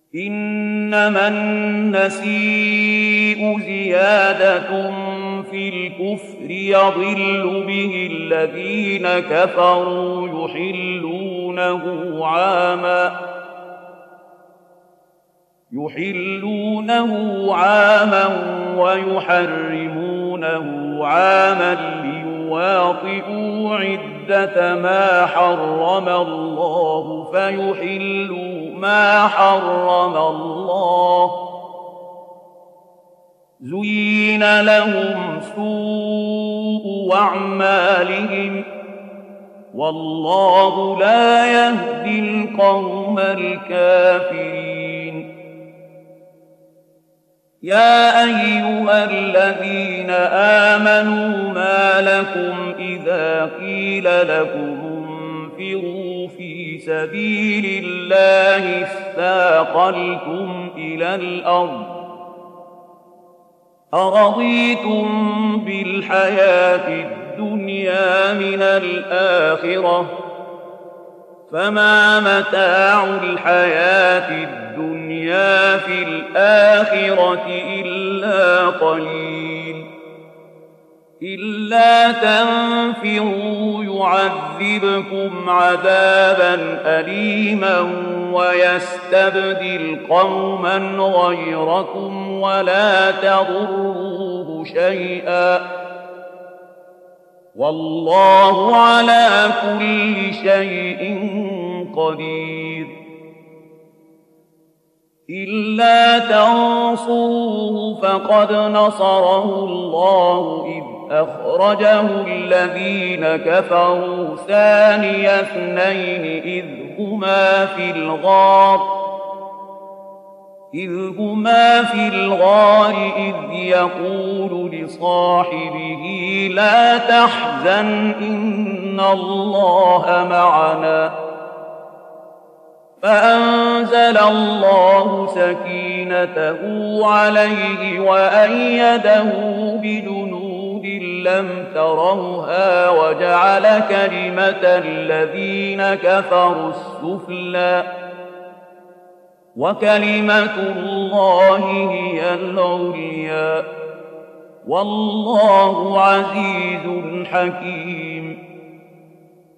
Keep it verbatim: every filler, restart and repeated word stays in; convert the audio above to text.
إنما النسيء زيادة في الكفر يضل به الذين كفروا يحلونه عاما يحلونه عاما ويحرمونه عاما ليواطئوا عدة ما حرم الله فيحلوا ما حرم الله زين لهم سوء أعمالهم والله لا يهدي القوم الكافرين يا أيها الذين آمنوا ما لكم إذا قيل لكم انفروا في سبيل الله اثاقلتم إلى الأرض أرضيتم بالحياة الدنيا من الآخرة فما متاع الحياة الدنيا في الآخرة إلا قليل إلا تنفروا يعذبكم عذابا أليما ويستبدل قوما غيركم ولا تضروه شيئا والله على كل شيء قدير إلا تنصروه فقد نصره الله إذ أخرجه الذين كفروا ثاني اثنين إذ هما في الغار إذ هما في الغار إذ يقول لصاحبه لا تحزن إن الله معنا فأنزل الله سكينته عليه وأيده بجنود لم تروها وجعل كلمة الذين كفروا السفلى وكلمة الله هي العليا والله عزيز حكيم